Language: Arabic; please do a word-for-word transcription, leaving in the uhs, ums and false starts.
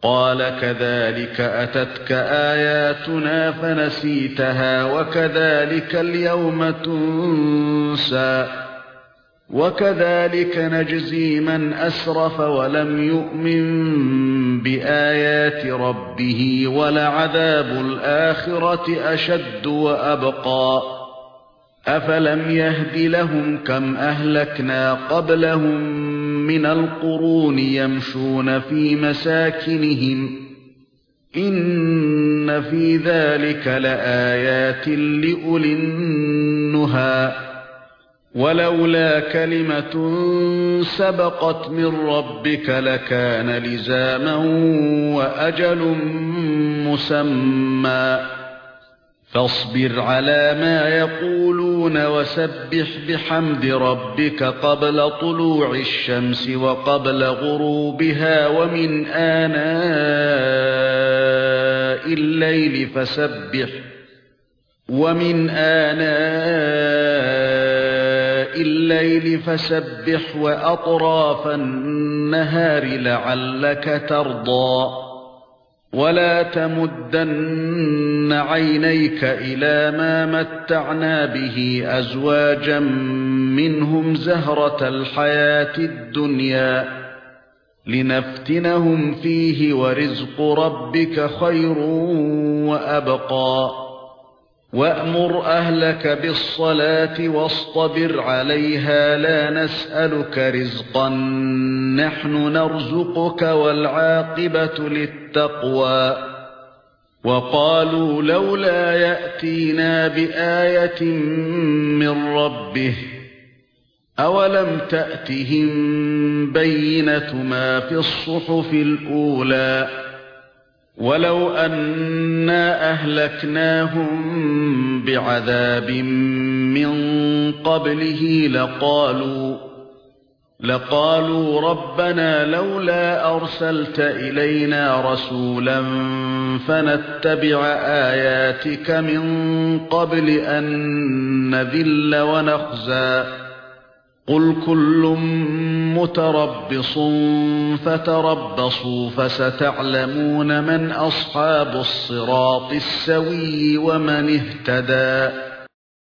قال كذلك أتتك آياتنا فنسيتها وكذلك اليوم تنسى وكذلك نجزي من أسرف ولم يؤمن بآيات ربه ولعذاب الآخرة أشد وأبقى أفلم يهد لهم كم أهلكنا قبلهم من القرون يمشون في مساكنهم إن في ذلك لآيات لأولي النهى ولولا كلمة سبقت من ربك لكان لزاما وأجل مسمى فاصبر على ما يقولون وسبح بحمد ربك قبل طلوع الشمس وقبل غروبها ومن آناء الليل فسبح ومن آناء الليل فسبح وأطراف النهار لعلك ترضى ولا تمدن عينيك إلى ما متعنا به أزواجا منهم زهرة الحياة الدنيا لنفتنهم فيه ورزق ربك خير وأبقى وأمر أهلك بالصلاة واصطبر عليها لا نسألك رزقا نحن نرزقك والعاقبة للتقوى وقالوا لولا يأتينا بآية من ربه أولم تأتهم بينة ما في الصحف الأولى ولو أنا أهلكناهم بعذاب من قبله لقالوا لقالوا ربنا لولا أرسلت إلينا رسولا فنتبع آياتك من قبل أن نذل ونخزى قل كل متربص فتربصوا فستعلمون من أصحاب الصراط السوي ومن اهتدى